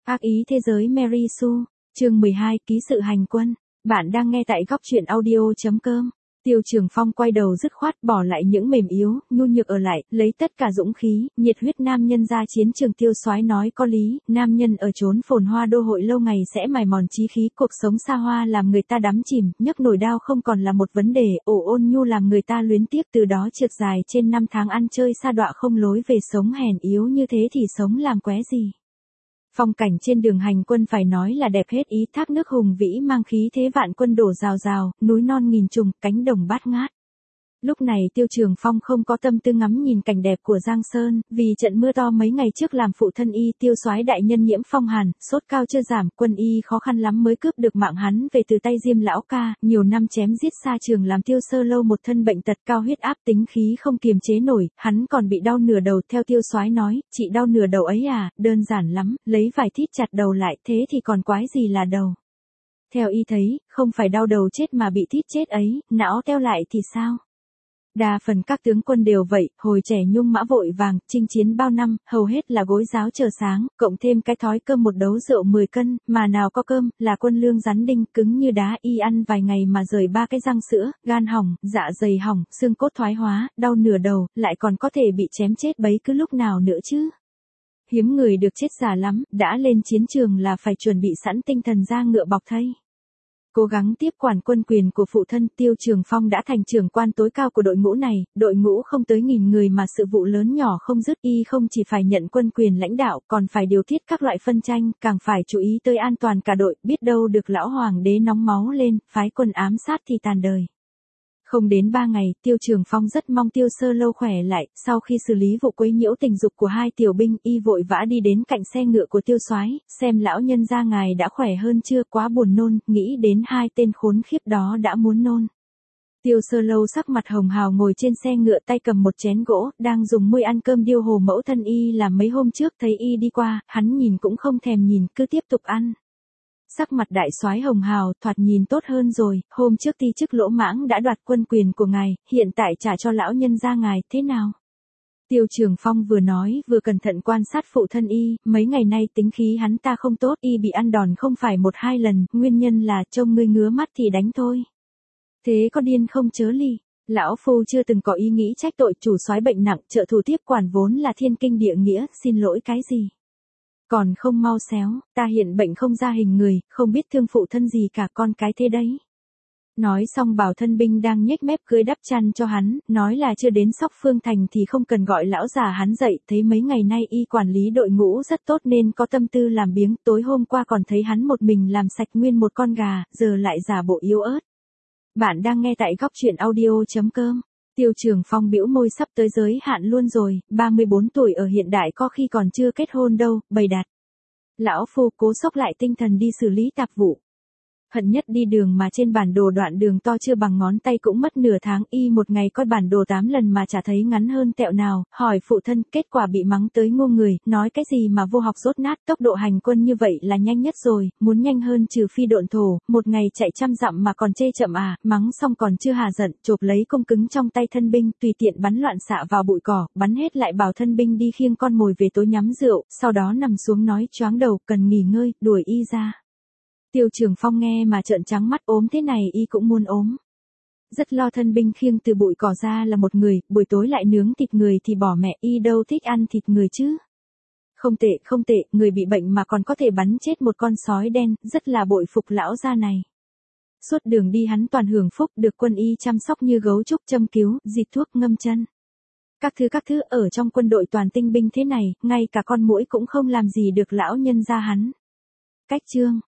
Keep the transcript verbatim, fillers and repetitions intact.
Ác ý thế giới Mary Sue, chương mười hai, ký sự hành quân. Bạn đang nghe tại góc truyện audio.com. Tiêu Trường Phong quay đầu dứt khoát bỏ lại những mềm yếu, nhu nhược ở lại, lấy tất cả dũng khí, nhiệt huyết nam nhân ra chiến trường. Tiêu Soái nói có lý, nam nhân ở chốn phồn hoa đô hội lâu ngày sẽ mài mòn chí khí, cuộc sống xa hoa làm người ta đắm chìm, nhấc nổi đao không còn là một vấn đề, ổ ôn nhu làm người ta luyến tiếc, từ đó trượt dài trên năm tháng ăn chơi sa đọa không lối về, sống hèn yếu như thế thì sống làm qué gì. Phong cảnh trên đường hành quân phải nói là đẹp hết ý, thác nước hùng vĩ mang khí thế vạn quân đổ rào rào, núi non nghìn trùng, cánh đồng bát ngát. Lúc này Tiêu Trường Phong không có tâm tư ngắm nhìn cảnh đẹp của Giang Sơn, vì trận mưa to mấy ngày trước làm phụ thân y Tiêu Soái đại nhân nhiễm phong hàn, sốt cao chưa giảm, quân y khó khăn lắm mới cướp được mạng hắn về từ tay Diêm lão ca, nhiều năm chém giết xa trường làm Tiêu Sơ Lâu một thân bệnh tật, cao huyết áp, tính khí không kiềm chế nổi, hắn còn bị đau nửa đầu. Theo Tiêu Soái nói, chị đau nửa đầu ấy à, đơn giản lắm, lấy vải thít chặt đầu lại, thế thì còn quái gì là đầu. Theo y thấy, không phải đau đầu chết mà bị thít chết ấy, não teo lại thì sao? Đa phần các tướng quân đều vậy, hồi trẻ nhung mã vội vàng, chinh chiến bao năm, hầu hết là gối giáo chờ sáng, cộng thêm cái thói cơm một đấu rượu mười cân, mà nào có cơm, là quân lương rắn đinh, cứng như đá, y ăn vài ngày mà rời ba cái răng sữa, gan hỏng, dạ dày hỏng, xương cốt thoái hóa, đau nửa đầu, lại còn có thể bị chém chết bấy cứ lúc nào nữa chứ. Hiếm người được chết già lắm, đã lên chiến trường là phải chuẩn bị sẵn tinh thần ra ngựa bọc thây. Cố gắng tiếp quản quân quyền của phụ thân, Tiêu Trường Phong đã thành trưởng quan tối cao của đội ngũ này, đội ngũ không tới nghìn người mà sự vụ lớn nhỏ không dứt, y không chỉ phải nhận quân quyền lãnh đạo, còn phải điều tiết các loại phân tranh, càng phải chú ý tới an toàn cả đội, biết đâu được lão hoàng đế nóng máu lên, phái quân ám sát thì tàn đời. Không đến ba ngày, Tiêu Trường Phong rất mong Tiêu Sơ Lâu khỏe lại, sau khi xử lý vụ quấy nhiễu tình dục của hai tiểu binh, y vội vã đi đến cạnh xe ngựa của Tiêu Soái, xem lão nhân gia ngài đã khỏe hơn chưa, quá buồn nôn, nghĩ đến hai tên khốn khiếp đó đã muốn nôn. Tiêu Sơ Lâu sắc mặt hồng hào ngồi trên xe ngựa, tay cầm một chén gỗ, đang dùng muôi ăn cơm điêu hồ mẫu thân y làm mấy hôm trước, thấy y đi qua, hắn nhìn cũng không thèm nhìn, cứ tiếp tục ăn. Sắc mặt đại soái hồng hào, thoạt nhìn tốt hơn rồi, hôm trước ti chức lỗ mãng đã đoạt quân quyền của ngài, hiện tại trả cho lão nhân gia ngài, thế nào? Tiêu Trường Phong vừa nói, vừa cẩn thận quan sát phụ thân y, mấy ngày nay tính khí hắn ta không tốt, y bị ăn đòn không phải một hai lần, nguyên nhân là trông ngươi ngứa mắt thì đánh thôi. Thế có điên không chớ ly? Lão phu chưa từng có ý nghĩ trách tội chủ soái bệnh nặng, trợ thủ tiếp quản vốn là thiên kinh địa nghĩa, xin lỗi cái gì? Còn không mau xéo, ta hiện bệnh không ra hình người, không biết thương phụ thân gì cả, con cái thế đấy. Nói xong bảo thân binh đang nhếch mép cưới đắp chăn cho hắn, nói là chưa đến Sóc Phương Thành thì không cần gọi lão già hắn dậy, thấy mấy ngày nay y quản lý đội ngũ rất tốt nên có tâm tư làm biếng, tối hôm qua còn thấy hắn một mình làm sạch nguyên một con gà, giờ lại giả bộ yếu ớt. Bạn đang nghe tại góc truyện audio.com. Tiêu Trường Phong bĩu môi, sắp tới giới hạn luôn rồi, ba mươi bốn tuổi ở hiện đại có khi còn chưa kết hôn đâu, bày đặt. Lão phu cố xốc lại tinh thần đi xử lý tạp vụ. Hận nhất đi đường mà trên bản đồ đoạn đường to chưa bằng ngón tay cũng mất nửa tháng, y một ngày coi bản đồ tám lần mà chả thấy ngắn hơn tẹo nào, hỏi phụ thân, kết quả bị mắng tới ngu người, nói cái gì mà vô học dốt nát, tốc độ hành quân như vậy là nhanh nhất rồi, muốn nhanh hơn trừ phi độn thổ, một ngày chạy trăm dặm mà còn chê chậm à, mắng xong còn chưa hà giận, chộp lấy cung cứng trong tay thân binh, tùy tiện bắn loạn xạ vào bụi cỏ, bắn hết lại bảo thân binh đi khiêng con mồi về tối nhắm rượu, sau đó nằm xuống nói choáng đầu, cần nghỉ ngơi, đuổi y ra. Tiêu Trường Phong nghe mà trợn trắng mắt, ốm thế này y cũng muốn ốm. Rất lo thân binh khiêng từ bụi cỏ ra là một người, buổi tối lại nướng thịt người thì bỏ mẹ, y đâu thích ăn thịt người chứ. Không tệ, không tệ, người bị bệnh mà còn có thể bắn chết một con sói đen, rất là bội phục lão gia này. Suốt đường đi hắn toàn hưởng phúc, được quân y chăm sóc như gấu trúc, châm cứu, dịt thuốc, ngâm chân. Các thứ các thứ ở trong quân đội toàn tinh binh thế này, ngay cả con muỗi cũng không làm gì được lão nhân gia hắn. Cách chương